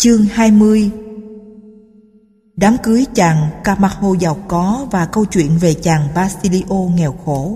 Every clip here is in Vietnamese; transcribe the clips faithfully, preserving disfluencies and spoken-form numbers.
Chương hai mươi. Đám cưới chàng Camacho giàu có và câu chuyện về chàng Basilio nghèo khổ.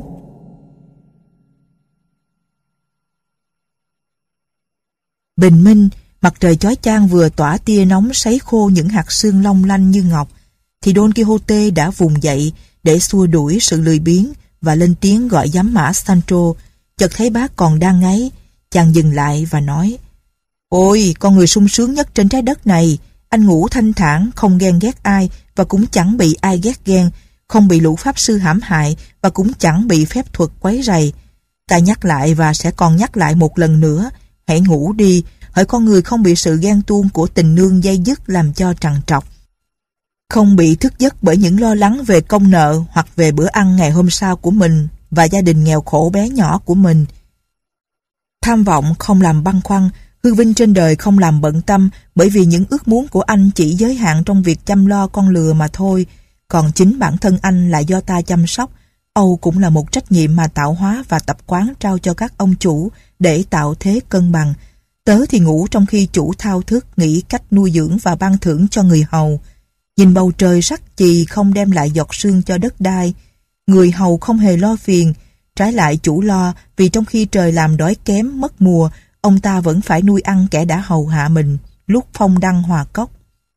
Bình minh, mặt trời chói chang vừa tỏa tia nóng sấy khô những hạt sương long lanh như ngọc, thì Don Quixote đã vùng dậy để xua đuổi sự lười biếng và lên tiếng gọi giám mã Sancho. Chợt thấy bác còn đang ngáy, chàng dừng lại và nói: "Ôi, con người sung sướng nhất trên trái đất này, anh ngủ thanh thản, không ghen ghét ai và cũng chẳng bị ai ghét ghen, không bị lũ pháp sư hãm hại và cũng chẳng bị phép thuật quấy rầy. Ta nhắc lại và sẽ còn nhắc lại một lần nữa, hãy ngủ đi, hỡi con người không bị sự ghen tuông của tình nương day dứt làm cho trằn trọc, không bị thức giấc bởi những lo lắng về công nợ hoặc về bữa ăn ngày hôm sau của mình và gia đình nghèo khổ bé nhỏ của mình. Tham vọng không làm băn khoăn, hư vinh trên đời không làm bận tâm, bởi vì những ước muốn của anh chỉ giới hạn trong việc chăm lo con lừa mà thôi, còn chính bản thân anh là do ta chăm sóc. Âu cũng là một trách nhiệm mà tạo hóa và tập quán trao cho các ông chủ để tạo thế cân bằng. Tớ thì ngủ trong khi chủ thao thức nghĩ cách nuôi dưỡng và ban thưởng cho người hầu. Nhìn bầu trời sắc chì không đem lại giọt sương cho đất đai, người hầu không hề lo phiền, trái lại chủ lo vì trong khi trời làm đói kém mất mùa, ông ta vẫn phải nuôi ăn kẻ đã hầu hạ mình lúc phong đăng hòa cốc."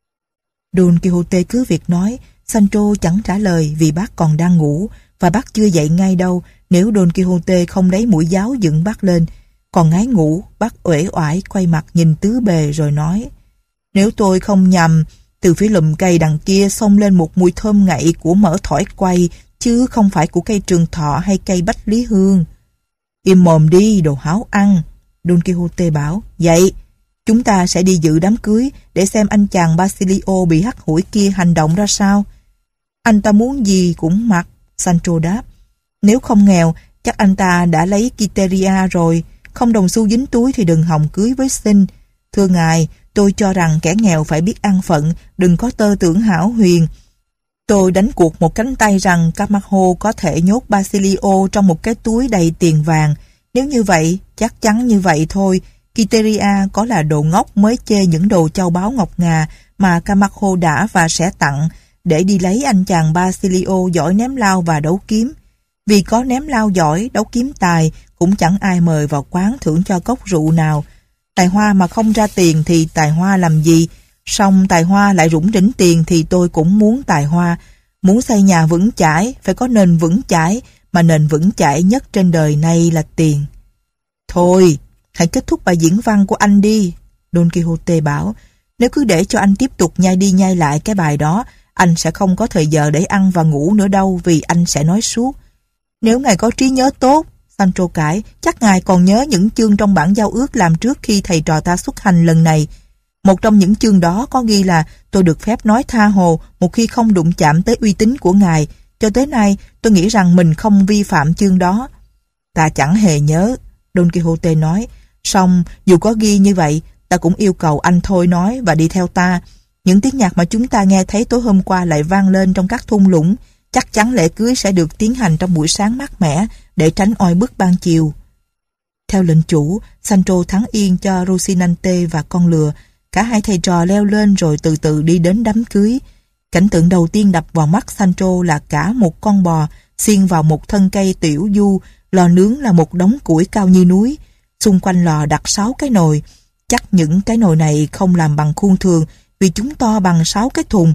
Don Quixote cứ việc nói. Sancho chẳng trả lời vì bác còn đang ngủ, và bác chưa dậy ngay đâu nếu Don Quixote không lấy mũi giáo dựng bác lên. Còn ngái ngủ, bác uể oải quay mặt nhìn tứ bề rồi nói: "Nếu tôi không nhầm, từ phía lùm cây đằng kia xông lên một mùi thơm ngậy của mỡ thỏi quay, chứ không phải của cây trường thọ hay cây bách lý hương." "Im mồm đi, đồ háo ăn," Don Quixote bảo. "Dậy, chúng ta sẽ đi dự đám cưới để xem anh chàng Basilio bị hắt hủi kia hành động ra sao." "Anh ta muốn gì cũng mặc," Sancho đáp. "Nếu không nghèo, chắc anh ta đã lấy Quiteria rồi. Không đồng xu dính túi thì đừng hòng cưới với xin. Thưa ngài, tôi cho rằng kẻ nghèo phải biết ăn phận, đừng có tơ tưởng hão huyền. Tôi đánh cuộc một cánh tay rằng Camacho có thể nhốt Basilio trong một cái túi đầy tiền vàng. Nếu như vậy, chắc chắn như vậy thôi. Quiteria có là đồ ngốc mới chê những đồ châu báu ngọc ngà mà Camacho đã và sẽ tặng để đi lấy anh chàng Basilio giỏi ném lao và đấu kiếm. Vì có ném lao giỏi, đấu kiếm tài, cũng chẳng ai mời vào quán thưởng cho cốc rượu nào. Tài hoa mà không ra tiền thì tài hoa làm gì? Song tài hoa lại rủng rỉnh tiền thì tôi cũng muốn tài hoa. Muốn xây nhà vững chãi, phải có nền vững chãi, mà nền vững chãi nhất trên đời này là tiền." "Thôi, hãy kết thúc bài diễn văn của anh đi," Don Quixote bảo. "Nếu cứ để cho anh tiếp tục nhai đi nhai lại cái bài đó, anh sẽ không có thời giờ để ăn và ngủ nữa đâu, vì anh sẽ nói suốt." "Nếu ngài có trí nhớ tốt," Sancho cãi, "chắc ngài còn nhớ những chương trong bản giao ước làm trước khi thầy trò ta xuất hành lần này. Một trong những chương đó có ghi là tôi được phép nói tha hồ một khi không đụng chạm tới uy tín của ngài. Cho tới nay, tôi nghĩ rằng mình không vi phạm chương đó." "Ta chẳng hề nhớ," Don Quixote nói. "Song dù có ghi như vậy, ta cũng yêu cầu anh thôi nói và đi theo ta. Những tiếng nhạc mà chúng ta nghe thấy tối hôm qua lại vang lên trong các thung lũng. Chắc chắn lễ cưới sẽ được tiến hành trong buổi sáng mát mẻ để tránh oi bức ban chiều." Theo lệnh chủ, Sancho thắng yên cho Rocinante và con lừa. Cả hai thầy trò leo lên rồi từ từ đi đến đám cưới. Cảnh tượng đầu tiên đập vào mắt Sancho là cả một con bò xiên vào một thân cây tiểu du, lò nướng là một đống củi cao như núi. Xung quanh lò đặt sáu cái nồi. Chắc những cái nồi này không làm bằng khuôn thường vì chúng to bằng sáu cái thùng.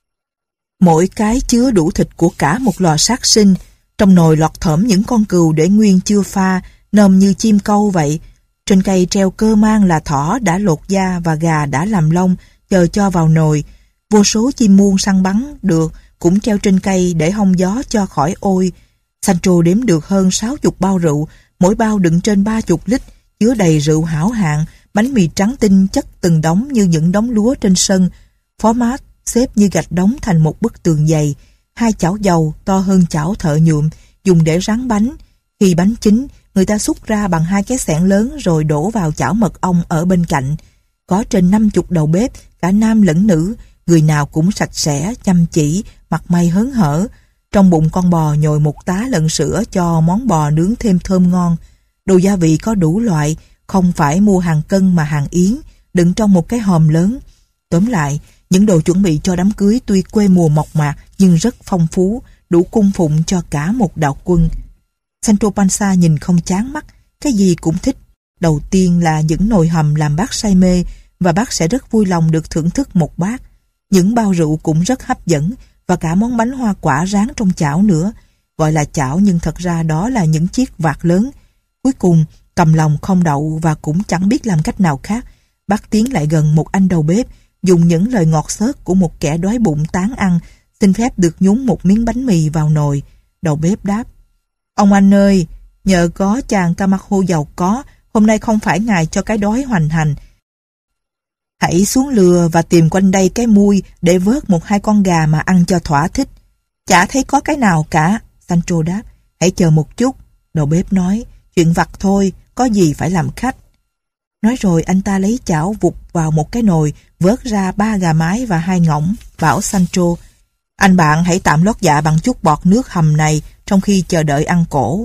Mỗi cái chứa đủ thịt của cả một lò sát sinh. Trong nồi lọt thởm những con cừu để nguyên chưa pha, nôm như chim câu vậy. Trên cây treo cơ mang là thỏ đã lột da và gà đã làm lông, chờ cho vào nồi. Vô số chim muông săn bắn được cũng treo trên cây để hong gió cho khỏi ôi. Sancho đếm được hơn sáu chục bao rượu, mỗi bao đựng trên ba chục lít, chứa đầy rượu hảo hạng, bánh mì trắng tinh chất từng đống như những đống lúa trên sân. Phó mát xếp như gạch đóng thành một bức tường dày. Hai chảo dầu to hơn chảo thợ nhuộm dùng để rán bánh. Khi bánh chín, người ta xúc ra bằng hai cái xẻng lớn rồi đổ vào chảo mật ong ở bên cạnh. Có trên năm chục đầu bếp, cả nam lẫn nữ, người nào cũng sạch sẽ, chăm chỉ, mặt mày hớn hở. Trong bụng con bò nhồi một tá lợn sữa cho món bò nướng thêm thơm ngon. Đồ gia vị có đủ loại, không phải mua hàng cân mà hàng yến, đựng trong một cái hòm lớn. Tóm lại, những đồ chuẩn bị cho đám cưới tuy quê mùa mộc mạc nhưng rất phong phú, đủ cung phụng cho cả một đạo quân. Sancho Panza nhìn không chán mắt, cái gì cũng thích. Đầu tiên là những nồi hầm làm bác say mê, và bác sẽ rất vui lòng được thưởng thức một bát. Những bao rượu cũng rất hấp dẫn, và cả món bánh hoa quả rán trong chảo nữa. Gọi là chảo nhưng thật ra đó là những chiếc vạc lớn. Cuối cùng, cầm lòng không đậu và cũng chẳng biết làm cách nào khác, bác tiến lại gần một anh đầu bếp, dùng những lời ngọt xớt của một kẻ đói bụng tán ăn, xin phép được nhúng một miếng bánh mì vào nồi. Đầu bếp đáp: "Ông anh ơi, nhờ có chàng Camacho giàu có, hôm nay không phải ngày cho cái đói hoành hành. Hãy xuống lừa và tìm quanh đây cái mui để vớt một hai con gà mà ăn cho thỏa thích." "Chả thấy có cái nào cả," Sancho đáp. "Hãy chờ một chút," đầu bếp nói, "chuyện vặt thôi, có gì phải làm khách." Nói rồi anh ta lấy chảo vụt vào một cái nồi, vớt ra ba gà mái và hai ngỗng, bảo Sancho: "Anh bạn hãy tạm lót dạ bằng chút bọt nước hầm này trong khi chờ đợi ăn cỗ."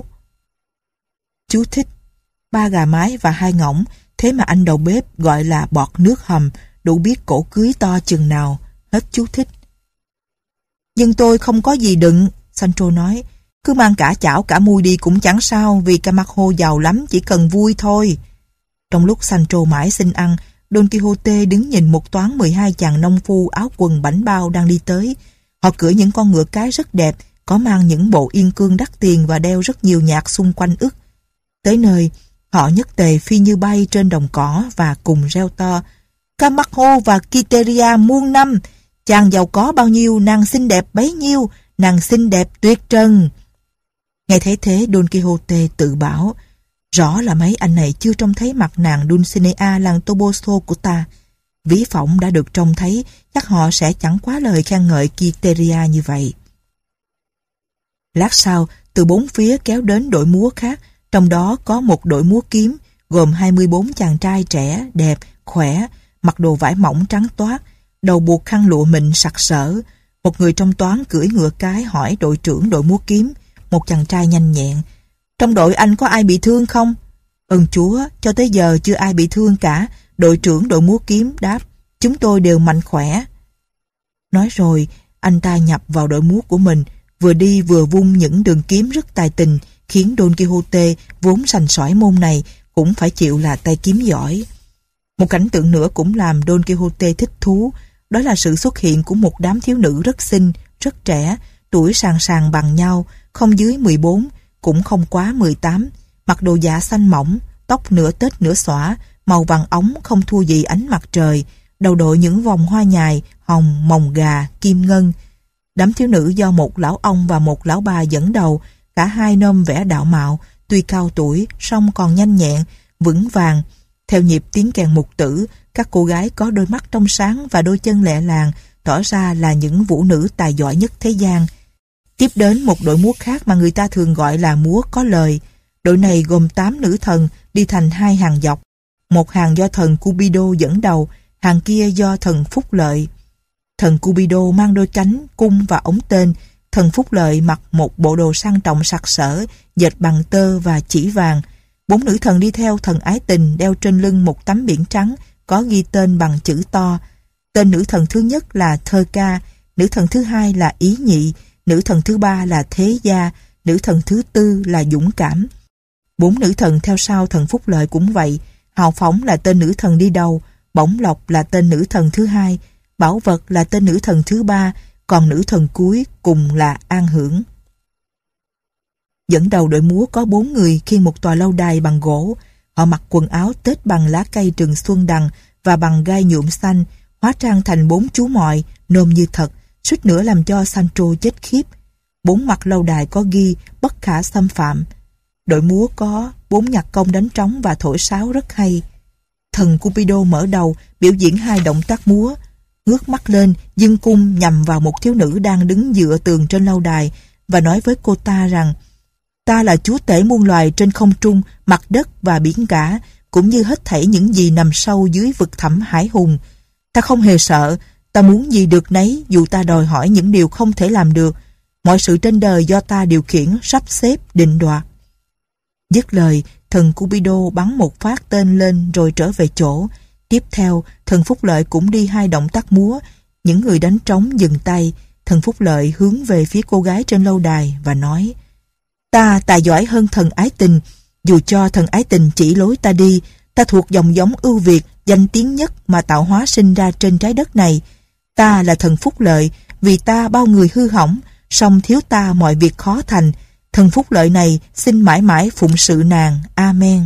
Chú thích: ba gà mái và hai ngỗng, thế mà anh đầu bếp gọi là bọt nước hầm, đủ biết cổ cưới to chừng nào. Hết chú thích. "Nhưng tôi không có gì đựng," Sancho nói. "Cứ mang cả chảo cả mui đi cũng chẳng sao, vì Camacho giàu lắm, chỉ cần vui thôi." Trong lúc Sancho mãi xin ăn, Don Quixote đứng nhìn một toán mười hai chàng nông phu áo quần bảnh bao đang đi tới. Họ cưỡi những con ngựa cái rất đẹp, có mang những bộ yên cương đắt tiền và đeo rất nhiều nhạc xung quanh ức. Tới nơi, họ nhất tề phi như bay trên đồng cỏ và cùng reo to: "Camacho và Quiteria muôn năm! Chàng giàu có bao nhiêu, nàng xinh đẹp bấy nhiêu, nàng xinh đẹp tuyệt trần!" Nghe thấy thế, Don Quixote tự bảo: "Rõ là mấy anh này chưa trông thấy mặt nàng Dulcinea làng Toboso của ta. Ví phỏng đã được trông thấy, chắc họ sẽ chẳng quá lời khen ngợi Quiteria như vậy." Lát sau, từ bốn phía kéo đến đội múa khác, trong đó có một đội múa kiếm, gồm hai mươi bốn chàng trai trẻ, đẹp, khỏe, mặc đồ vải mỏng trắng toát, đầu buộc khăn lụa mịn sặc sỡ. Một người trong toán cưỡi ngựa cái hỏi đội trưởng đội múa kiếm, một chàng trai nhanh nhẹn: "Trong đội anh có ai bị thương không?" "Ơn Chúa, cho tới giờ chưa ai bị thương cả," đội trưởng đội múa kiếm đáp. "Chúng tôi đều mạnh khỏe." Nói rồi, anh ta nhập vào đội múa của mình, vừa đi vừa vung những đường kiếm rất tài tình, khiến Don Quixote vốn sành sỏi môn này cũng phải chịu là tay kiếm giỏi. Một cảnh tượng nữa cũng làm Don Quixote thích thú, đó là sự xuất hiện của một đám thiếu nữ rất xinh, rất trẻ, tuổi sàn sàn bằng nhau, không dưới mười bốn, cũng không quá mười tám, mặc đồ dạ xanh mỏng, tóc nửa tết nửa xõa, màu vàng óng không thua gì ánh mặt trời, đầu đội những vòng hoa nhài, hồng, mồng gà, kim ngân. Đám thiếu nữ do một lão ông và một lão bà dẫn đầu, cả hai nôm vẻ đạo mạo, tuy cao tuổi, song còn nhanh nhẹn, vững vàng. Theo nhịp tiếng kèn mục tử, các cô gái có đôi mắt trong sáng và đôi chân lẹ làng, tỏ ra là những vũ nữ tài giỏi nhất thế gian. Tiếp đến một đội múa khác mà người ta thường gọi là múa có lời. Đội này gồm tám nữ thần đi thành hai hàng dọc. Một hàng do thần Cupido dẫn đầu, hàng kia do thần Phúc Lợi. Thần Cupido mang đôi cánh, cung và ống tên. Thần Phúc Lợi mặc một bộ đồ sang trọng sặc sỡ, dệt bằng tơ và chỉ vàng. Bốn nữ thần đi theo thần Ái Tình đeo trên lưng một tấm biển trắng có ghi tên bằng chữ to. Tên nữ thần thứ nhất là Thơ Ca, nữ thần thứ hai là Ý Nhị, nữ thần thứ ba là Thế Gia, nữ thần thứ tư là Dũng Cảm. Bốn nữ thần theo sau thần Phúc Lợi cũng vậy. Hào Phóng là tên nữ thần đi đầu, Bổng Lộc là tên nữ thần thứ hai, Bảo Vật là tên nữ thần thứ ba, còn nữ thần cuối cùng là An Hưởng. Dẫn đầu đội múa có bốn người khiêng một tòa lâu đài bằng gỗ. Họ mặc quần áo tết bằng lá cây rừng xuân đằng và bằng gai nhuộm xanh, hóa trang thành bốn chú mọi, nôm như thật, suýt nữa làm cho Sancho chết khiếp. Bốn mặt lâu đài có ghi bất khả xâm phạm. Đội múa có bốn nhạc công đánh trống và thổi sáo rất hay. Thần Cupido mở đầu biểu diễn hai động tác múa, ngước mắt lên, giương cung nhằm vào một thiếu nữ đang đứng dựa tường trên lâu đài và nói với cô ta rằng: "Ta là chúa tể muôn loài trên không trung, mặt đất và biển cả, cũng như hết thảy những gì nằm sâu dưới vực thẳm hải hùng. Ta không hề sợ, ta muốn gì được nấy dù ta đòi hỏi những điều không thể làm được. Mọi sự trên đời do ta điều khiển, sắp xếp, định đoạt." Dứt lời, thần Cupido bắn một phát tên lên rồi trở về chỗ. Tiếp theo, thần Phúc Lợi cũng đi hai động tác múa. Những người đánh trống dừng tay. Thần Phúc Lợi hướng về phía cô gái trên lâu đài và nói: Ta tài giỏi hơn thần Ái Tình. Dù cho thần Ái Tình chỉ lối ta đi, ta thuộc dòng giống ưu việt, danh tiếng nhất mà tạo hóa sinh ra trên trái đất này. Ta là thần Phúc Lợi, vì ta bao người hư hỏng, song thiếu ta mọi việc khó thành. Thần Phúc Lợi này xin mãi mãi phụng sự nàng. Amen.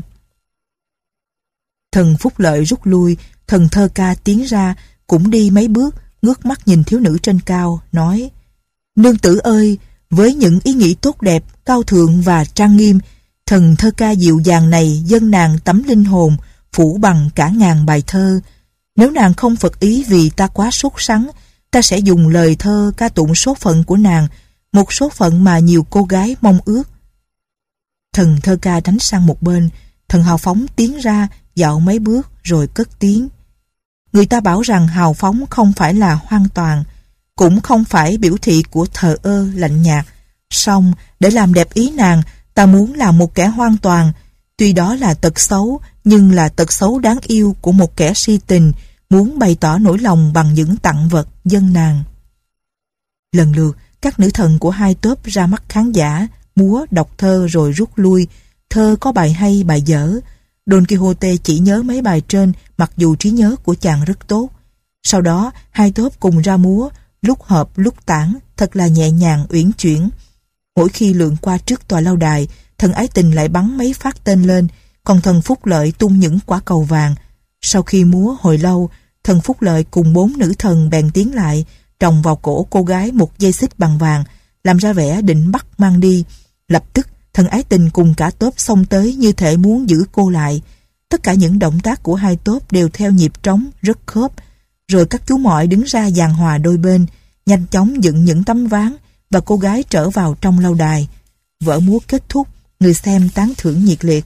Thần Phúc Lợi rút lui. Thần Thơ Ca tiến ra, cũng đi mấy bước, ngước mắt nhìn thiếu nữ trên cao, nói: Nương tử ơi, với những ý nghĩ tốt đẹp, cao thượng và trang nghiêm, thần Thơ Ca dịu dàng này dâng nàng tấm linh hồn phủ bằng cả ngàn bài thơ. Nếu nàng không phật ý vì ta quá sốt sắng, ta sẽ dùng lời thơ ca tụng số phận của nàng, một số phận mà nhiều cô gái mong ước. Thần Thơ Ca đánh sang một bên. Thần hào phóng tiến ra, dạo mấy bước rồi cất tiếng: Người ta bảo rằng hào phóng không phải là hoàn toàn, cũng không phải biểu thị của thờ ơ lạnh nhạt. Song để làm đẹp ý nàng, ta muốn làm một kẻ hoàn toàn. Tuy đó là tật xấu, nhưng là tật xấu đáng yêu của một kẻ si tình, muốn bày tỏ nỗi lòng bằng những tặng vật dâng nàng. Lần lượt, các nữ thần của hai tốp ra mắt khán giả, múa, đọc thơ rồi rút lui. Thơ có bài hay, bài dở. Don Quixote chỉ nhớ mấy bài trên, mặc dù trí nhớ của chàng rất tốt. Sau đó, hai tốp cùng ra múa, lúc hợp lúc tản, thật là nhẹ nhàng uyển chuyển. Mỗi khi lượn qua trước tòa lâu đài, thần Ái Tình lại bắn mấy phát tên lên, còn thần Phúc Lợi tung những quả cầu vàng. Sau khi múa hồi lâu, thần Phúc Lợi cùng bốn nữ thần bèn tiến lại, tròng vào cổ cô gái một dây xích bằng vàng, làm ra vẻ định bắt mang đi. Lập tức, thần Ái Tình cùng cả tốp xông tới như thể muốn giữ cô lại. Tất cả những động tác của hai tốp đều theo nhịp trống, rất khớp. Rồi các chú mọi đứng ra giằng hòa đôi bên, nhanh chóng dựng những tấm ván, và cô gái trở vào trong lâu đài. Vở múa kết thúc, người xem tán thưởng nhiệt liệt.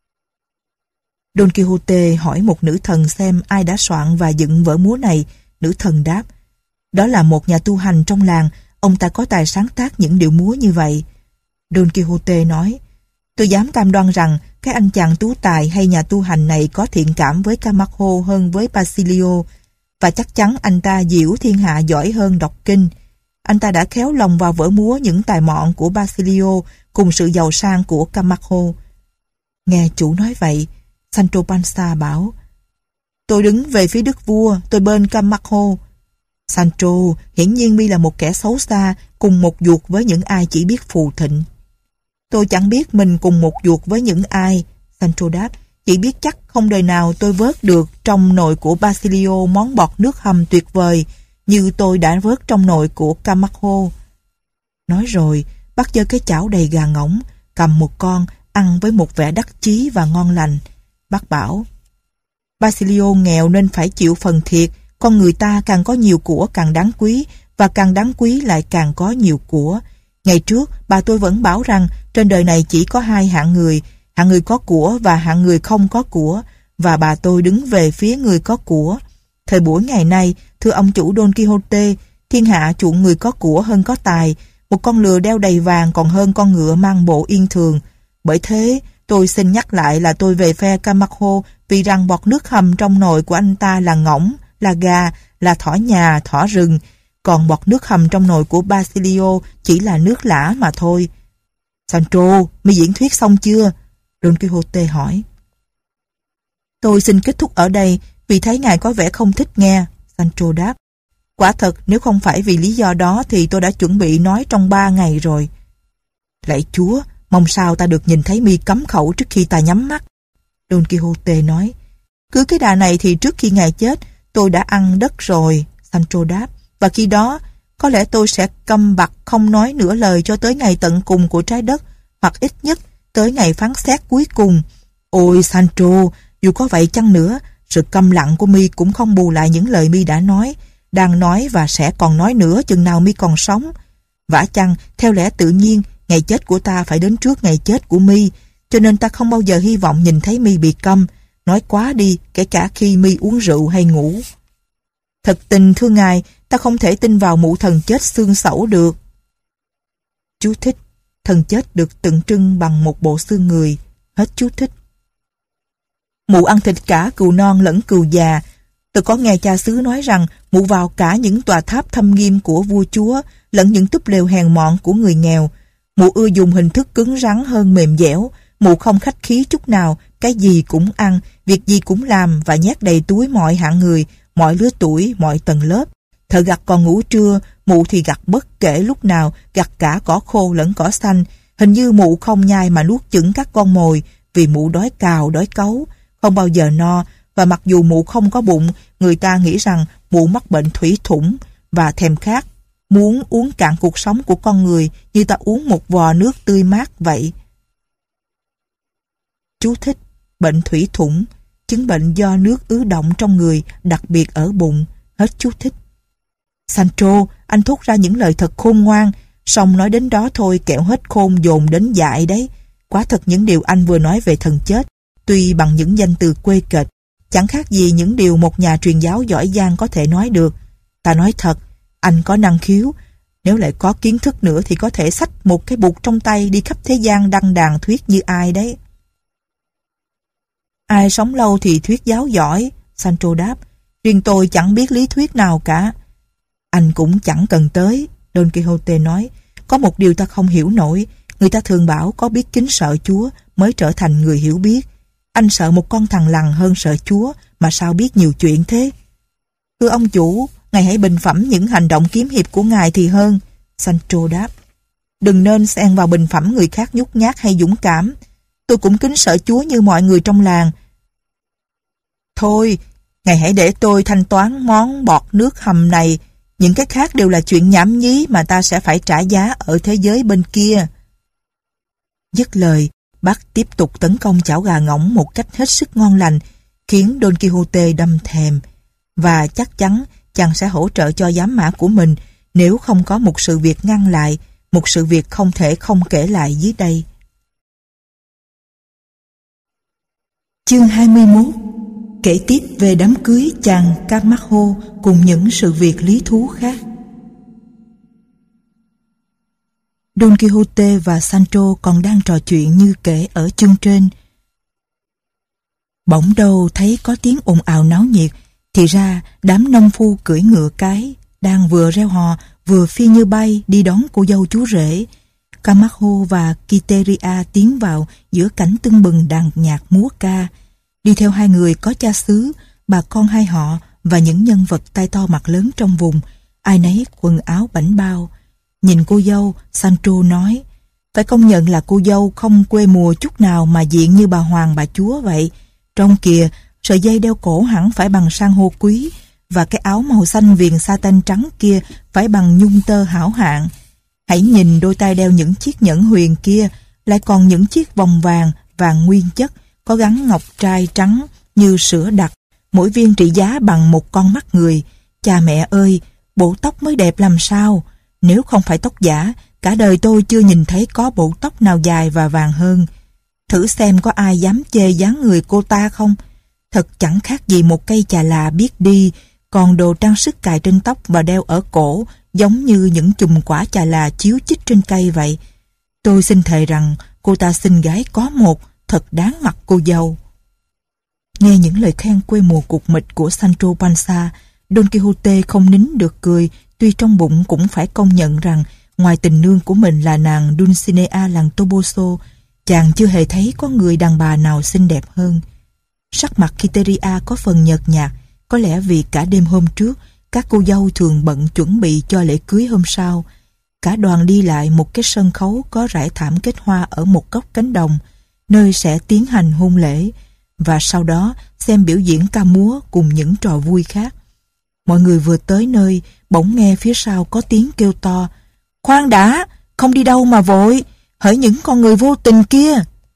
Don Quixote hỏi một nữ thần xem ai đã soạn và dựng vở múa này. Nữ thần đáp: Đó là một nhà tu hành trong làng, ông ta có tài sáng tác những điệu múa như vậy. Don Quixote nói: Tôi dám cam đoan rằng cái anh chàng tú tài hay nhà tu hành này có thiện cảm với Camacho hơn với Basilio, và chắc chắn anh ta diễu thiên hạ giỏi hơn đọc kinh. Anh ta đã khéo lòng vào vở múa những tài mọn của Basilio cùng sự giàu sang của Camacho. Nghe chủ nói vậy, Sancho Panza bảo: Tôi đứng về phía đức vua, tôi bên Camacho. Sancho, hiển nhiên mi là một kẻ xấu xa, cùng một ruột với những ai chỉ biết phù thịnh. Tôi chẳng biết mình cùng một ruột với những ai, Sancho đáp, chỉ biết chắc không đời nào tôi vớt được trong nồi của Basilio món bọt nước hầm tuyệt vời như tôi đã vớt trong nồi của Camacho. Nói rồi, bắt giơ cái chảo đầy gà ngỗng, cầm một con, ăn với một vẻ đắc chí và ngon lành. Bác bảo: Basilio nghèo nên phải chịu phần thiệt, con người ta càng có nhiều của càng đáng quý, và càng đáng quý lại càng có nhiều của. Ngày trước, bà tôi vẫn bảo rằng trên đời này chỉ có hai hạng người, hạng người có của và hạng người không có của, và bà tôi đứng về phía người có của. Thời buổi ngày nay, thưa ông chủ Don Quixote, thiên hạ chuộng người có của hơn có tài, một con lừa đeo đầy vàng còn hơn con ngựa mang bộ yên thường. Bởi thế, tôi xin nhắc lại là tôi về phe Camacho, vì rằng bọt nước hầm trong nồi của anh ta là ngỗng, là gà, là thỏ nhà, thỏ rừng, còn bọt nước hầm trong nồi của Basilio chỉ là nước lã mà thôi. Sancho, mi diễn thuyết xong chưa? Don Quixote hỏi. Tôi xin kết thúc ở đây, vì thấy ngài có vẻ không thích nghe, Sancho đáp. Quả thật, nếu không phải vì lý do đó thì tôi đã chuẩn bị nói trong ba ngày rồi. Lạy Chúa, mong sao ta được nhìn thấy mi cấm khẩu trước khi ta nhắm mắt. Don Quixote nói. Cứ cái đà này thì trước khi ngài chết, tôi đã ăn đất rồi, Sancho đáp. Và khi đó, có lẽ tôi sẽ câm bặt không nói nửa lời cho tới ngày tận cùng của trái đất, hoặc ít nhất tới ngày phán xét cuối cùng. Ôi Sancho, dù có vậy chăng nữa, sự câm lặng của mi cũng không bù lại những lời mi đã nói, đang nói và sẽ còn nói nữa chừng nào mi còn sống. Vả chăng, theo lẽ tự nhiên, ngày chết của ta phải đến trước ngày chết của mi, cho nên ta không bao giờ hy vọng nhìn thấy mi bị câm, nói quá đi, kể cả khi mi uống rượu hay ngủ. Thật tình thưa ngài, ta không thể tin vào mụ thần chết xương sẩu được. Chú thích: thần chết được tượng trưng bằng một bộ xương người. Hết chú thích. Mụ ăn thịt cả cừu non lẫn cừu già. Tôi có nghe cha xứ nói rằng mụ vào cả những tòa tháp thâm nghiêm của vua chúa lẫn những túp lều hèn mọn của người nghèo. Mụ ưa dùng hình thức cứng rắn hơn mềm dẻo. Mụ không khách khí chút nào, cái gì cũng ăn, việc gì cũng làm và nhét đầy túi mọi hạng người, mọi lứa tuổi, mọi tầng lớp. Thợ gặt còn ngủ trưa, mụ thì gặt bất kể lúc nào, gặt cả cỏ khô lẫn cỏ xanh. Hình như mụ không nhai mà nuốt chửng các con mồi, vì mụ đói cào, đói cấu, không bao giờ no, và mặc dù mụ không có bụng, người ta nghĩ rằng mụ mắc bệnh thủy thủng và thèm khát, muốn uống cạn cuộc sống của con người như ta uống một vò nước tươi mát vậy. Chú thích: bệnh thủy thủng, chứng bệnh do nước ứ đọng trong người, đặc biệt ở bụng. Hết chú thích. Sancho, anh thốt ra những lời thật khôn ngoan, song nói đến đó thôi kẻo hết khôn dồn đến dại đấy. Quả thật những điều anh vừa nói về thần chết, tuy bằng những danh từ quê kệch, chẳng khác gì những điều một nhà truyền giáo giỏi giang có thể nói được. Ta nói thật, anh có năng khiếu, nếu lại có kiến thức nữa thì có thể xách một cái bụt trong tay đi khắp thế gian đăng đàn thuyết như ai đấy. Ai sống lâu thì thuyết giáo giỏi, Sancho đáp. Riêng tôi chẳng biết lý thuyết nào cả. Anh cũng chẳng cần tới, Don Quixote nói. Có một điều ta không hiểu nổi. Người ta thường bảo có biết kính sợ Chúa mới trở thành người hiểu biết. Anh sợ một con thằn lằn hơn sợ Chúa, mà sao biết nhiều chuyện thế? Thưa ông chủ, ngài hãy bình phẩm những hành động kiếm hiệp của ngài thì hơn, Sancho đáp. Đừng nên xen vào bình phẩm người khác nhút nhát hay dũng cảm. Tôi cũng kính sợ Chúa như mọi người trong làng. Thôi, ngài hãy để tôi thanh toán món bọt nước hầm này. Những cái khác đều là chuyện nhảm nhí mà ta sẽ phải trả giá ở thế giới bên kia. Dứt lời, bác tiếp tục tấn công chảo gà ngỗng một cách hết sức ngon lành, khiến Don Quixote đâm thèm. Và chắc chắn chàng sẽ hỗ trợ cho giám mã của mình nếu không có một sự việc ngăn lại, một sự việc không thể không kể lại dưới đây. Chương hai mươi mốt. Kể tiếp về đám cưới chàng Camacho cùng những sự việc lý thú khác. Don Quixote và Sancho còn đang trò chuyện như kể ở chương trên. Bỗng đâu thấy có tiếng ồn ào náo nhiệt, thì ra đám nông phu cưỡi ngựa cái đang vừa reo hò vừa phi như bay đi đón cô dâu chú rể. Camacho và Quiteria tiến vào giữa cảnh tưng bừng đàn nhạc múa ca. Đi theo hai người có cha xứ, bà con hai họ và những nhân vật tay to mặt lớn trong vùng, ai nấy quần áo bảnh bao. Nhìn cô dâu, Sancho nói, phải công nhận là cô dâu không quê mùa chút nào mà diện như bà hoàng bà chúa vậy. Trong kìa, sợi dây đeo cổ hẳn phải bằng san hô quý, và cái áo màu xanh viền sa tanh trắng kia phải bằng nhung tơ hảo hạng. Hãy nhìn đôi tay đeo những chiếc nhẫn huyền kia, lại còn những chiếc vòng vàng, vàng nguyên chất, có gắn ngọc trai trắng như sữa đặc, mỗi viên trị giá bằng một con mắt người. Cha mẹ ơi, bộ tóc mới đẹp làm sao? Nếu không phải tóc giả, cả đời tôi chưa nhìn thấy có bộ tóc nào dài và vàng hơn. Thử xem có ai dám chê dáng người cô ta không? Thật chẳng khác gì một cây chà là biết đi, còn đồ trang sức cài trên tóc và đeo ở cổ giống như những chùm quả chà là chiếu chích trên cây vậy. Tôi xin thề rằng cô ta xinh gái có một, thật đáng mặt cô dâu. Nghe những lời khen quê mùa cục mịch của Sancho Panza, Don Quixote không nín được cười, tuy trong bụng cũng phải công nhận rằng ngoài tình nương của mình là nàng Dulcinea làng Toboso, chàng chưa hề thấy có người đàn bà nào xinh đẹp hơn. Sắc mặt Quiteria có phần nhợt nhạt, có lẽ vì cả đêm hôm trước các cô dâu thường bận chuẩn bị cho lễ cưới hôm sau. Cả đoàn đi lại một cái sân khấu có rải thảm kết hoa ở một góc cánh đồng, nơi sẽ tiến hành hôn lễ, và sau đó xem biểu diễn ca múa cùng những trò vui khác. Mọi người vừa tới nơi, bỗng nghe phía sau có tiếng kêu to, khoan đã, không đi đâu mà vội, hỡi những con người vô tình kia.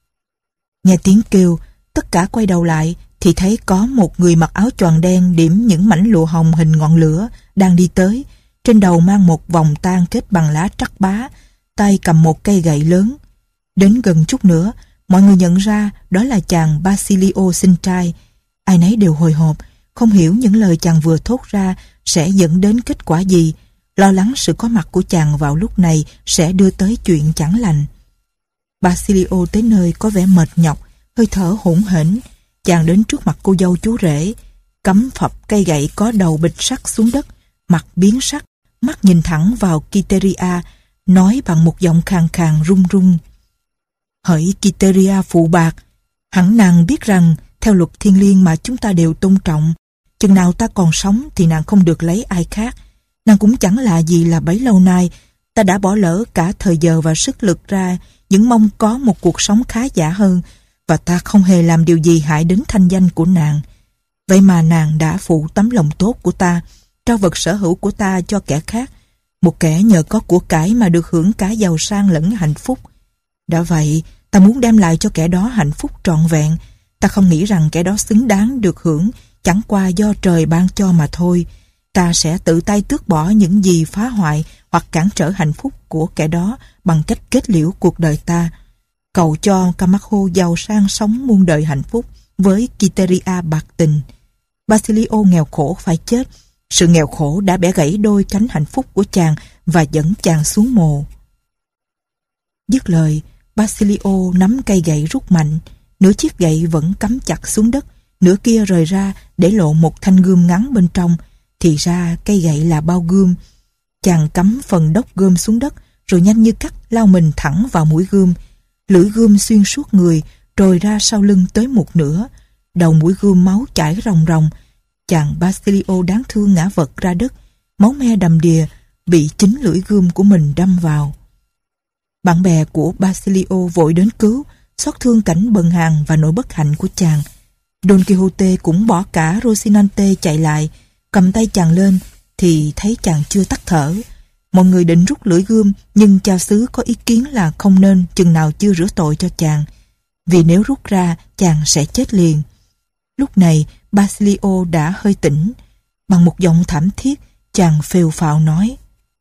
Nghe tiếng kêu, tất cả quay đầu lại thì thấy có một người mặc áo choàng đen điểm những mảnh lụa hồng hình ngọn lửa đang đi tới, trên đầu mang một vòng tang kết bằng lá trắc bá, tay cầm một cây gậy lớn. Đến gần chút nữa, mọi người nhận ra đó là chàng Basilio sinh trai. Ai nấy đều hồi hộp, không hiểu những lời chàng vừa thốt ra sẽ dẫn đến kết quả gì, lo lắng sự có mặt của chàng vào lúc này sẽ đưa tới chuyện chẳng lành. Basilio tới nơi có vẻ mệt nhọc, hơi thở hỗn hển. Chàng đến trước mặt cô dâu chú rể, cắm phập cây gậy có đầu bịch sắt xuống đất, mặt biến sắc, mắt nhìn thẳng vào Kytheria, nói bằng một giọng khàn khàn run run. Hỡi Kytheria phụ bạc, hẳn nàng biết rằng theo luật thiêng liêng mà chúng ta đều tôn trọng, chừng nào ta còn sống thì nàng không được lấy ai khác. Nàng cũng chẳng lạ gì là bấy lâu nay ta đã bỏ lỡ cả thời giờ và sức lực ra những mong có một cuộc sống khá giả hơn, và ta không hề làm điều gì hại đến thanh danh của nàng. Vậy mà nàng đã phụ tấm lòng tốt của ta, trao vật sở hữu của ta cho kẻ khác, một kẻ nhờ có của cải mà được hưởng cả giàu sang lẫn hạnh phúc. Đã vậy, ta muốn đem lại cho kẻ đó hạnh phúc trọn vẹn. Ta không nghĩ rằng kẻ đó xứng đáng được hưởng chẳng qua do trời ban cho mà thôi. Ta sẽ tự tay tước bỏ những gì phá hoại hoặc cản trở hạnh phúc của kẻ đó bằng cách kết liễu cuộc đời ta. Cầu cho Camacho giàu sang sống muôn đời hạnh phúc với Kytheria bạc tình. Basilio nghèo khổ phải chết. Sự nghèo khổ đã bẻ gãy đôi cánh hạnh phúc của chàng và dẫn chàng xuống mồ. Dứt lời, Basilio nắm cây gậy rút mạnh. Nửa chiếc gậy vẫn cắm chặt xuống đất, nửa kia rời ra để lộ một thanh gươm ngắn bên trong. Thì ra cây gậy là bao gươm. Chàng cắm phần đốc gươm xuống đất, rồi nhanh như cắt lao mình thẳng vào mũi gươm. Lưỡi gươm xuyên suốt người, rồi ra sau lưng tới một nửa. Đầu mũi gươm máu chảy ròng ròng. Chàng Basilio đáng thương ngã vật ra đất, máu me đầm đìa, bị chính lưỡi gươm của mình đâm vào. Bạn bè của Basilio vội đến cứu, xót thương cảnh bần hàng và nỗi bất hạnh của chàng. Don Quixote cũng bỏ cả Rocinante chạy lại, cầm tay chàng lên thì thấy chàng chưa tắt thở. Mọi người định rút lưỡi gươm, nhưng cha xứ có ý kiến là không nên chừng nào chưa rửa tội cho chàng, vì nếu rút ra chàng sẽ chết liền. Lúc này Basilio đã hơi tỉnh. Bằng một giọng thảm thiết, chàng phều phào nói: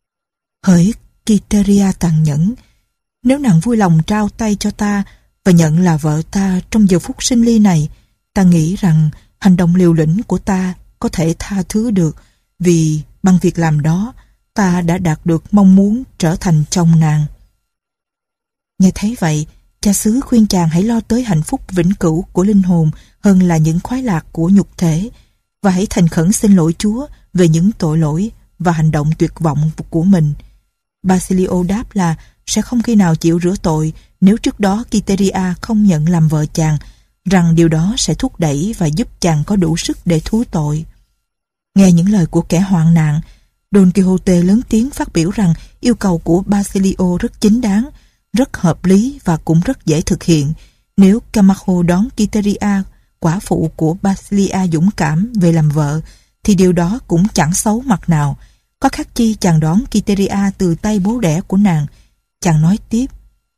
Hỡi Kytheria tàn nhẫn, nếu nàng vui lòng trao tay cho ta và nhận là vợ ta trong giờ phút sinh ly này, ta nghĩ rằng hành động liều lĩnh của ta có thể tha thứ được, vì bằng việc làm đó ta đã đạt được mong muốn trở thành chồng nàng. Nghe thấy vậy, cha xứ khuyên chàng hãy lo tới hạnh phúc vĩnh cửu của linh hồn hơn là những khoái lạc của nhục thể, và hãy thành khẩn xin lỗi Chúa về những tội lỗi và hành động tuyệt vọng của mình. Basilio đáp là sẽ không khi nào chịu rửa tội nếu trước đó Kytheria không nhận làm vợ chàng, rằng điều đó sẽ thúc đẩy và giúp chàng có đủ sức để thú tội. Nghe những lời của kẻ hoạn nạn, Don Quixote lớn tiếng phát biểu rằng yêu cầu của Basilio rất chính đáng, rất hợp lý và cũng rất dễ thực hiện. Nếu Camacho đón Kytheria, quả phụ của Basilia dũng cảm, về làm vợ, thì điều đó cũng chẳng xấu mặt nào. Có khác chi chàng đón Kytheria từ tay bố đẻ của nàng. Chàng nói tiếp: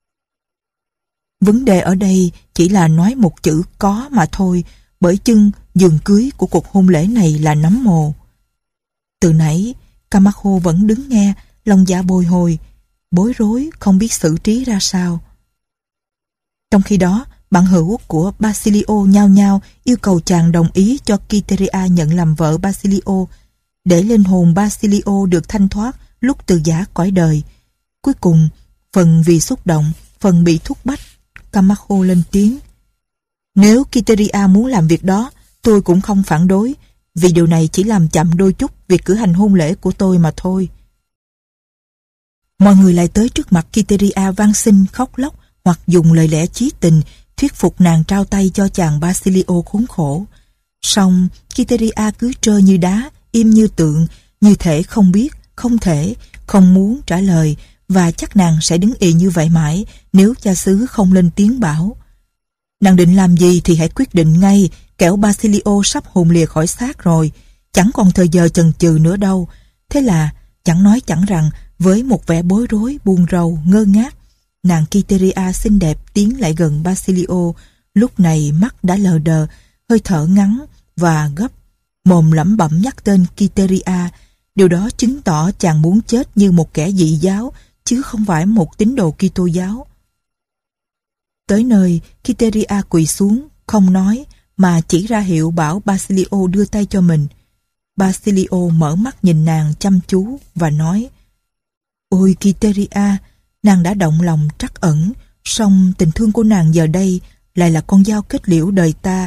Vấn đề ở đây chỉ là nói một chữ có mà thôi, bởi chưng giường cưới của cuộc hôn lễ này là nấm mồ. Từ nãy Camacho vẫn đứng nghe, lòng dạ bồi hồi, bối rối không biết xử trí ra sao. Trong khi đó, bạn hữu của Basilio nhao nhao yêu cầu chàng đồng ý cho Kytheria nhận làm vợ Basilio, để linh hồn Basilio được thanh thoát lúc từ giã cõi đời. Cuối cùng, phần vì xúc động, phần bị thúc bách, Camacho lên tiếng: Nếu Kytheria muốn làm việc đó, tôi cũng không phản đối, vì điều này chỉ làm chậm đôi chút việc cử hành hôn lễ của tôi mà thôi. Mọi người lại tới trước mặt Kytheria van xin, khóc lóc hoặc dùng lời lẽ chí tình thuyết phục nàng trao tay cho chàng Basilio khốn khổ. Song Kytheria cứ trơ như đá, im như tượng, như thể không biết, không thể, không muốn trả lời, và chắc nàng sẽ đứng ì như vậy mãi nếu cha xứ không lên tiếng bảo: Nàng định làm gì thì hãy quyết định ngay, kẻo Basilio sắp hồn lìa khỏi xác rồi, chẳng còn thời giờ chần chừ nữa đâu. Thế là chẳng nói chẳng rằng, với một vẻ bối rối, buồn rầu, ngơ ngác, nàng Kytheria xinh đẹp tiến lại gần Basilio. Lúc này mắt đã lờ đờ, hơi thở ngắn và gấp, mồm lẩm bẩm nhắc tên Kytheria. Điều đó chứng tỏ chàng muốn chết như một kẻ dị giáo, chứ không phải một tín đồ Kitô giáo. Tới nơi, Kytheria quỳ xuống, không nói, mà chỉ ra hiệu bảo Basilio đưa tay cho mình. Basilio mở mắt nhìn nàng chăm chú và nói: Ôi Kytheria, nàng đã động lòng trắc ẩn, song tình thương của nàng giờ đây lại là con dao kết liễu đời ta,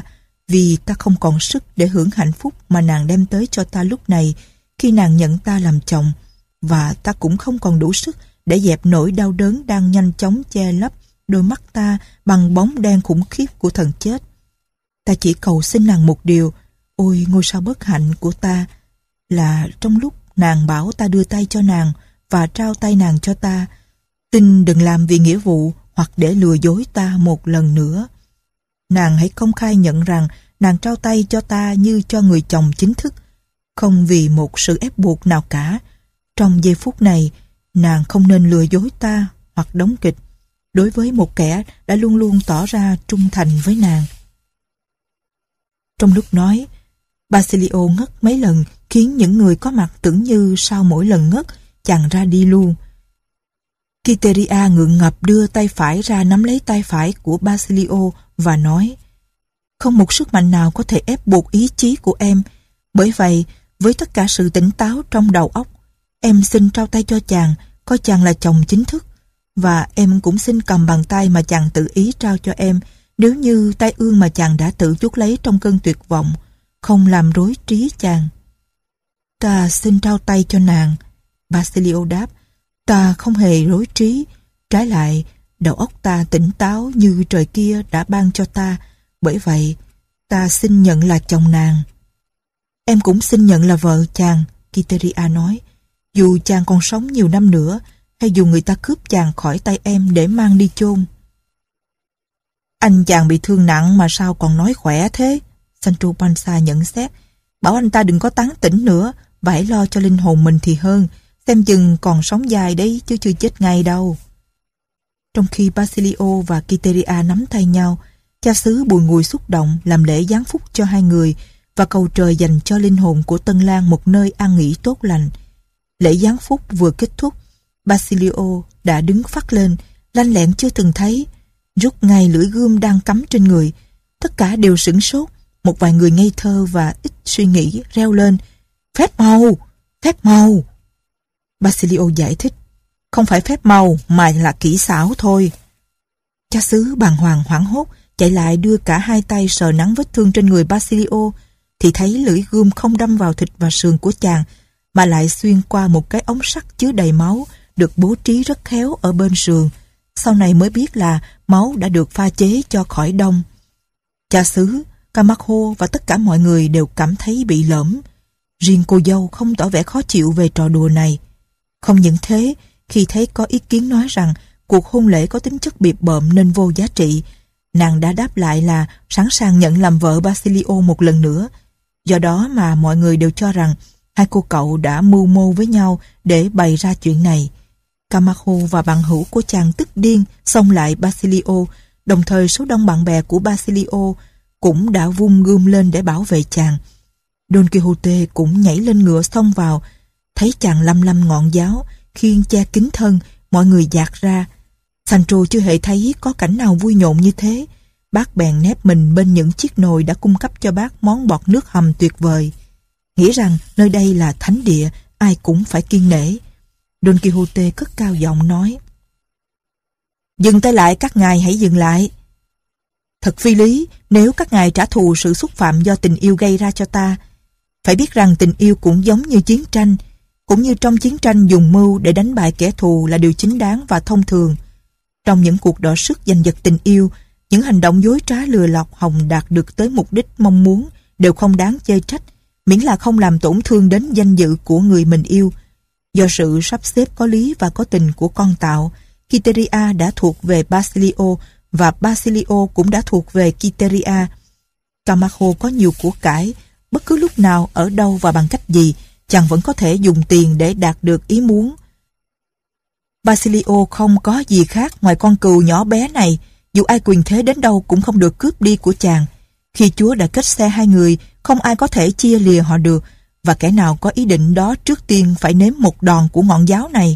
vì ta không còn sức để hưởng hạnh phúc mà nàng đem tới cho ta lúc này khi nàng nhận ta làm chồng, và ta cũng không còn đủ sức để dẹp nỗi đau đớn đang nhanh chóng che lấp đôi mắt ta bằng bóng đen khủng khiếp của thần chết. Ta chỉ cầu xin nàng một điều, ôi ngôi sao bất hạnh của ta, là trong lúc nàng bảo ta đưa tay cho nàng và trao tay nàng cho ta, xin đừng làm vì nghĩa vụ hoặc để lừa dối ta một lần nữa. Nàng hãy công khai nhận rằng nàng trao tay cho ta như cho người chồng chính thức, không vì một sự ép buộc nào cả. Trong giây phút này, nàng không nên lừa dối ta hoặc đóng kịch đối với một kẻ đã luôn luôn tỏ ra trung thành với nàng. Trong lúc nói, Basilio ngất mấy lần khiến những người có mặt tưởng như sau mỗi lần ngất, chàng ra đi luôn. Quiteria ngượng ngập đưa tay phải ra nắm lấy tay phải của Basilio và nói: không một sức mạnh nào có thể ép buộc ý chí của em. Bởi vậy, với tất cả sự tỉnh táo trong đầu óc, em xin trao tay cho chàng, coi chàng là chồng chính thức. Và em cũng xin cầm bàn tay mà chàng tự ý trao cho em, nếu như tay ương mà chàng đã tự chuốc lấy trong cơn tuyệt vọng không làm rối trí chàng. Ta xin trao tay cho nàng, Basilio đáp. Ta không hề rối trí, trái lại, đầu óc ta tỉnh táo như trời kia đã ban cho ta. Bởi vậy, ta xin nhận là chồng nàng. Em cũng xin nhận là vợ chàng, Quiteria nói. Dù chàng còn sống nhiều năm nữa, hay dù người ta cướp chàng khỏi tay em để mang đi chôn. Anh chàng bị thương nặng mà sao còn nói khỏe thế? Sancho Panza nhận xét. Bảo anh ta đừng có tán tỉnh nữa, và hãy lo cho linh hồn mình thì hơn. Xem chừng còn sống dài đấy chứ chưa chết ngay đâu. Trong khi Basilio và Quiteria nắm tay nhau, cha xứ bùi ngùi xúc động làm lễ giáng phúc cho hai người và cầu trời dành cho linh hồn của Tân Lang một nơi an nghỉ tốt lành. Lễ giáng phúc vừa kết thúc, Basilio đã đứng phắt lên, lanh lẹn chưa từng thấy, rút ngay lưỡi gươm đang cắm trên người. Tất cả đều sửng sốt. Một vài người ngây thơ và ít suy nghĩ reo lên: phép màu, phép màu. Basilio giải thích: không phải phép màu mà là kỹ xảo thôi. Cha xứ bàng hoàng hoảng hốt chạy lại đưa cả hai tay sờ nắng vết thương trên người Basilio, thì thấy lưỡi gươm không đâm vào thịt và sườn của chàng, mà lại xuyên qua một cái ống sắt chứa đầy máu được bố trí rất khéo ở bên sườn. Sau này mới biết là máu đã được pha chế cho khỏi đông. Cha xứ, Camacho và tất cả mọi người đều cảm thấy bị lỡm. Riêng cô dâu không tỏ vẻ khó chịu về trò đùa này. Không những thế, khi thấy có ý kiến nói rằng cuộc hôn lễ có tính chất bịp bợm nên vô giá trị, nàng đã đáp lại là sẵn sàng nhận làm vợ Basilio một lần nữa. Do đó mà mọi người đều cho rằng hai cô cậu đã mưu mô với nhau để bày ra chuyện này. Camacho và bạn hữu của chàng tức điên xông lại Basilio, đồng thời số đông bạn bè của Basilio cũng đã vung gươm lên để bảo vệ chàng. Don Quixote cũng nhảy lên ngựa xông vào, thấy chàng lăm lăm ngọn giáo, khiêng che kín thân, mọi người dạt ra. Sancho chưa hề thấy có cảnh nào vui nhộn như thế. Bác bèn nép mình bên những chiếc nồi đã cung cấp cho bác món bọt nước hầm tuyệt vời. Nghĩ rằng nơi đây là thánh địa, ai cũng phải kiêng nể. Don Quixote cất cao giọng nói: dừng tay lại các ngài, hãy dừng lại. Thật phi lý nếu các ngài trả thù sự xúc phạm do tình yêu gây ra cho ta. Phải biết rằng tình yêu cũng giống như chiến tranh, cũng như trong chiến tranh dùng mưu để đánh bại kẻ thù là điều chính đáng và thông thường. Trong những cuộc đọ sức giành giật tình yêu, những hành động dối trá lừa lọc hòng đạt được tới mục đích mong muốn đều không đáng chê trách, miễn là không làm tổn thương đến danh dự của người mình yêu. Do sự sắp xếp có lý và có tình của con tạo, Quiteria đã thuộc về Basilio và Basilio cũng đã thuộc về Quiteria. Camacho có nhiều của cải, bất cứ lúc nào, ở đâu và bằng cách gì, chàng vẫn có thể dùng tiền để đạt được ý muốn. Basilio không có gì khác ngoài con cừu nhỏ bé này, dù ai quyền thế đến đâu cũng không được cướp đi của chàng. Khi Chúa đã kết xe hai người, không ai có thể chia lìa họ được, và kẻ nào có ý định đó trước tiên phải nếm một đòn của ngọn giáo này.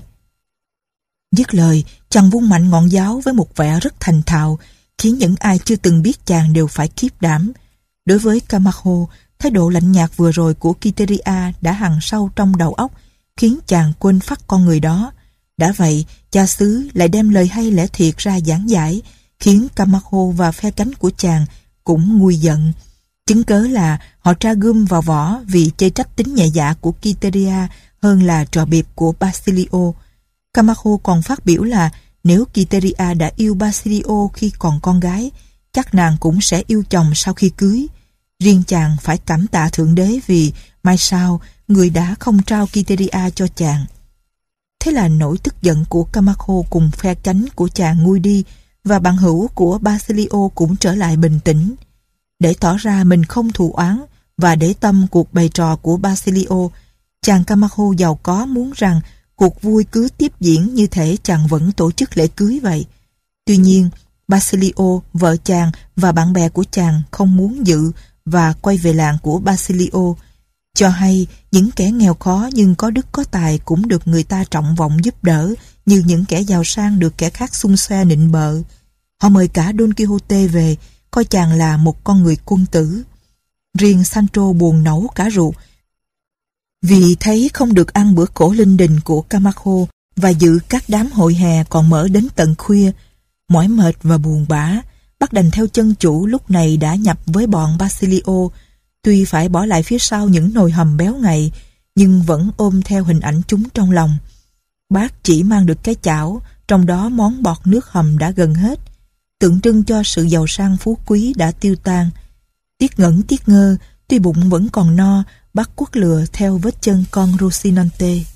Dứt lời, chàng vung mạnh ngọn giáo với một vẻ rất thành thạo, khiến những ai chưa từng biết chàng đều phải khiếp đảm. Đối với Camacho, thái độ lạnh nhạt vừa rồi của Quiteria đã hằn sâu trong đầu óc, khiến chàng quên phắt con người đó. Đã vậy, cha xứ lại đem lời hay lẽ thiệt ra giảng giải, khiến Camacho và phe cánh của chàng cũng nguôi giận. Chứng cớ là họ tra gươm vào vỏ vì chê trách tính nhẹ dạ của Quiteria hơn là trò biệp của Basilio. Camacho còn phát biểu là nếu Quiteria đã yêu Basilio khi còn con gái, chắc nàng cũng sẽ yêu chồng sau khi cưới. Riêng chàng phải cảm tạ Thượng Đế vì mai sau người đã không trao Quiteria cho chàng. Thế là nỗi tức giận của Camacho cùng phe cánh của chàng nguôi đi, và bạn hữu của Basilio cũng trở lại bình tĩnh. Để tỏ ra mình không thù oán và để tâm cuộc bày trò của Basilio, chàng Camacho giàu có muốn rằng cuộc vui cứ tiếp diễn như thể chàng vẫn tổ chức lễ cưới vậy. Tuy nhiên, Basilio, vợ chàng và bạn bè của chàng không muốn dự và quay về làng của Basilio, cho hay những kẻ nghèo khó nhưng có đức có tài cũng được người ta trọng vọng giúp đỡ như những kẻ giàu sang được kẻ khác xung xoe nịnh bợ. Họ mời cả Don Quixote về, coi chàng là một con người quân tử. Riêng Sancho buồn nấu cả rượu vì thấy không được ăn bữa cổ linh đình của Camacho và dự các đám hội hè còn mở đến tận khuya. Mỏi mệt và buồn bã, bắt đành theo chân chủ lúc này đã nhập với bọn Basilio. Tuy phải bỏ lại phía sau những nồi hầm béo ngậy, nhưng vẫn ôm theo hình ảnh chúng trong lòng. Bác chỉ mang được cái chảo, trong đó món bọt nước hầm đã gần hết, tượng trưng cho sự giàu sang phú quý đã tiêu tan. Tiếc ngẩn tiếc ngơ, tuy bụng vẫn còn no, bác quất lừa theo vết chân con Rocinante.